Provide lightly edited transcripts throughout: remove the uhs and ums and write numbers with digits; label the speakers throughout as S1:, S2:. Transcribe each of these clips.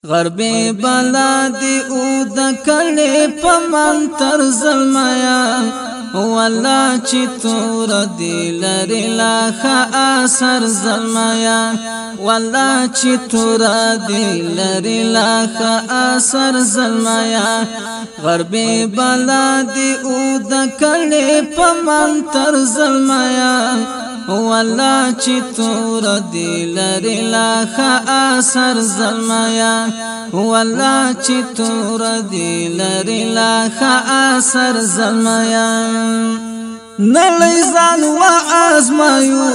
S1: غربي بلادي او د کړي پمن تر زلمیا والله چې تور دی لري لا اثر زلمیا والله چې تور دی لري لا اثر زلمیا غربي بلادي او د کړي پمن تر زلمیا والله چې تور دی لري لا اثر زلمیا والله چې تور دی لري لا اثر زلمیا نړۍ ځان و ازمایو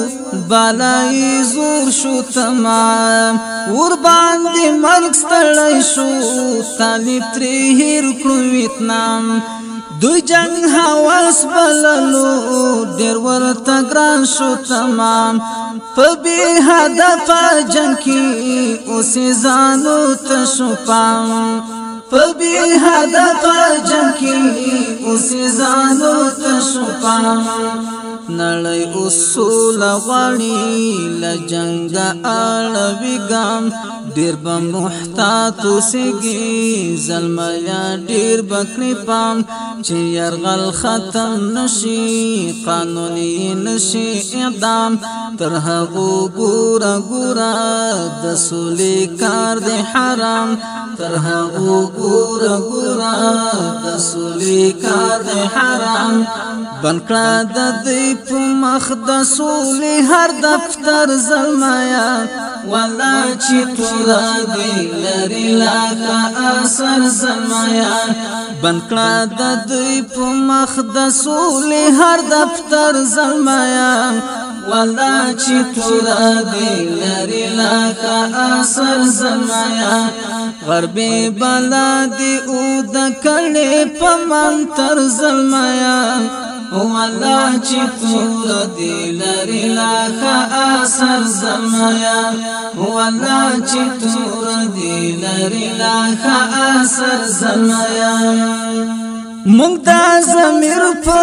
S1: بالای زور شو تمام ور باندې مرګ ستړی شو طالب ترې هیر کړو ویتنام دوی جنگ حواس بللو ډیر ورته ګران شو تمام په بې هدفه جنگ کې اوسې ځانو ته شو پام په بې هدفه جنگ کې اوسې ځانو ته شو پام نړۍ اصول غواړي له جنګه اړوي ګام ډیر به محتاط اوسېږي زلمیا ډیر بکړي پام چې یرغل ختم نشي قانوني نشي اعدام تر هغو ګوره ګوره د سولې کار دی حرام تر هغو ګوره ګوره د سولې کار دی حرام بنکړه د دې په مخ د سولې هر دفتر زلمیا والله چې تور دی لري لا اثر زلمیا بنکړه د دې په مخ د سولې هر دفتر زلمیا والله چې تور دی لري لا اثر زلمیا غربي بلادي او د کړي پمن تر زلمیا والله چې تور دی لري لا اثر زلمیا والله چې تور دی لري لا اثر زلمیا مونږ د ضمیر په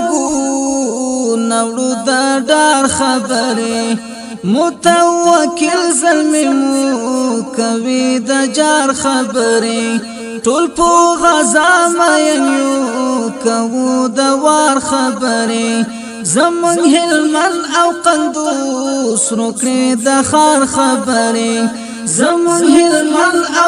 S1: وګو نوړو د ډار خبرې متوکل زلمی مو کوي د جار خبرې ټول په غزا مینو کوو د وار خبرې زمون هلمن او قندوس روکړي د خار خبرې زمون هلمن او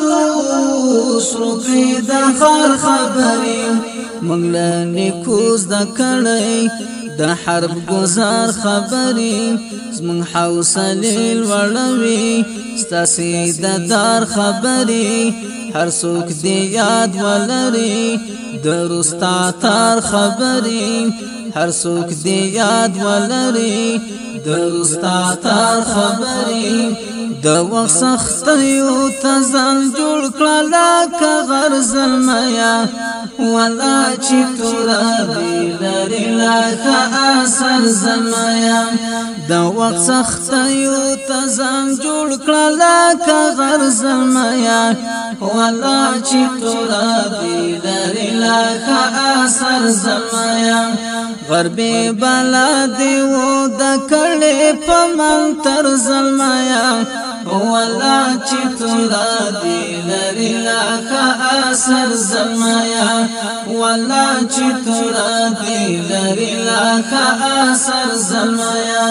S1: قندوس روکړي د خار خبرې موږ له نیکوز د کړی د حرب گزار خبرې زمون حوصلې لوړوي ستاسې د دار خبرې هر څوک دی یاد ولري د رستا تار خبرې هر څوک دی یاد ولري د رستا تار خبرې د وخت سختیو ته ځان جوړ کړه لکه غر زلمیا والله چې تور دی لري لکه اثر زلمیا د وخت سختیو ته ځان جوړ کړه لکه غر زلمیا والله چې تور دی لري لکه اثر زلمیا غربي بلادي و د کړي پمن تر زلمیا والله چې تور دی لري لکه اثر زلمیا والله چې تور دی لري لکه اثر زلمیا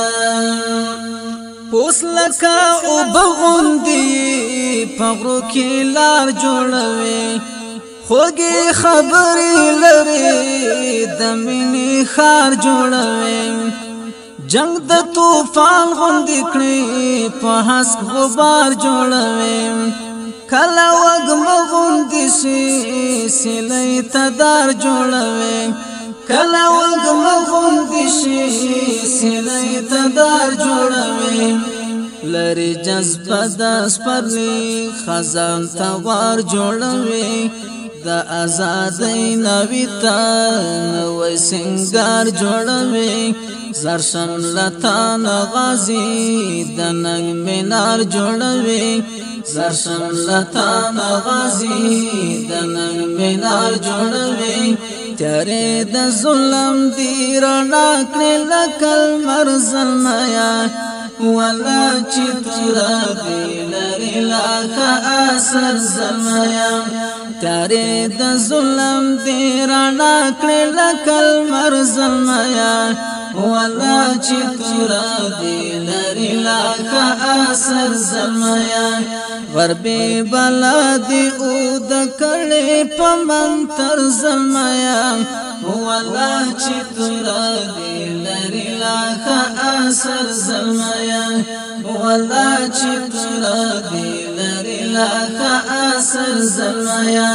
S1: پوس لکه او بغوندي پغرو کې لار جوړوي خوږی خبرې لري د مینې خار جوړوي جنگ د طوفان غوندې کړي په هسک غبار جوړوي کله وږمه غوندې شي سیلۍ ته دار جوړوي کله وږمه غوندې شي سیلۍ ته دار جوړوي لري جذبه د سپرلي خزان ته وار جوړوي د آزادۍ نوی ته نوی سنگار جوړوي زرشم لتان غازی د ننګ مینار جوړوي زرشم لتان غازی د ننګ مینار جوړوي تیارې د ظلم دی رڼا کړې لکه لمر زلمیا ولا چې تورا دی لري لاکه اثر زلمیا تیارې د ظلم دی رڼا کړې لکه لمر زلمیا ولا چې تورا دی لري لاکه اثر زلمیا غربي بلا دی او د کړې په منتر زلمیا ولا چې تورا دی لري لاکه اثر زلمیا ولا چې تورا دی لري لاکه اثر زلمیا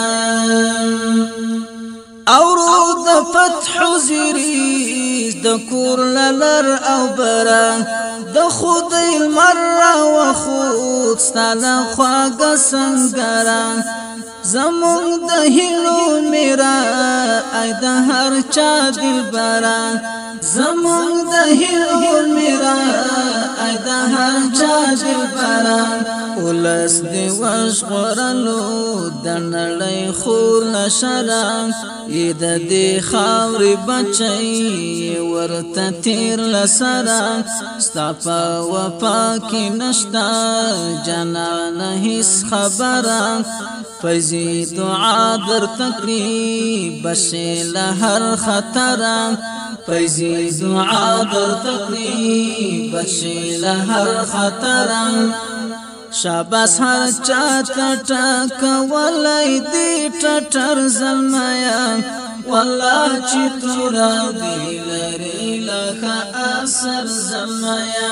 S1: اورو د فتح زیری د کور لر او برا د خدای المره و خود ستاله خواږه سنگرا زمون د هلو میرا ای د هر چا دلبرا زمون د هلو میرا ای د هر چا دلبرا ولس دی وشغورلو د نړۍ خور نشرا اید دی خاورې بچي ورته تیر لسرا ستا په وفا کې نشتا جانان هیڅ خبره فیضی دعا در تکری بشی لهر خطرم فیضی دعا در تکری بشی لهر خطرم شاباس هر چاته ټاکولی دی ټټر زلمیا والله چې تورا دی لري لکه اثر زلمیا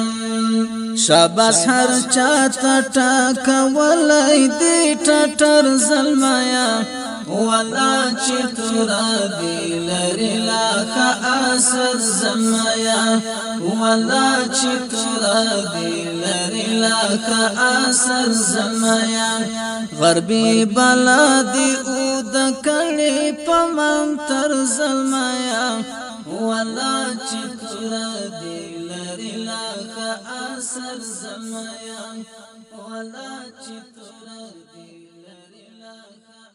S1: شاباس هر چاته ټاکولی دی ټټر زلمیا والله چې تورا دی لري لکه اثر زلمیا والله چې تورا دی لري لکه اثر زلمیا غربي بلا دی او د کړي په منتر زلمیا والله چې تورا دی لري لکه اثر زلمیا والله چې تورا دی لري لکه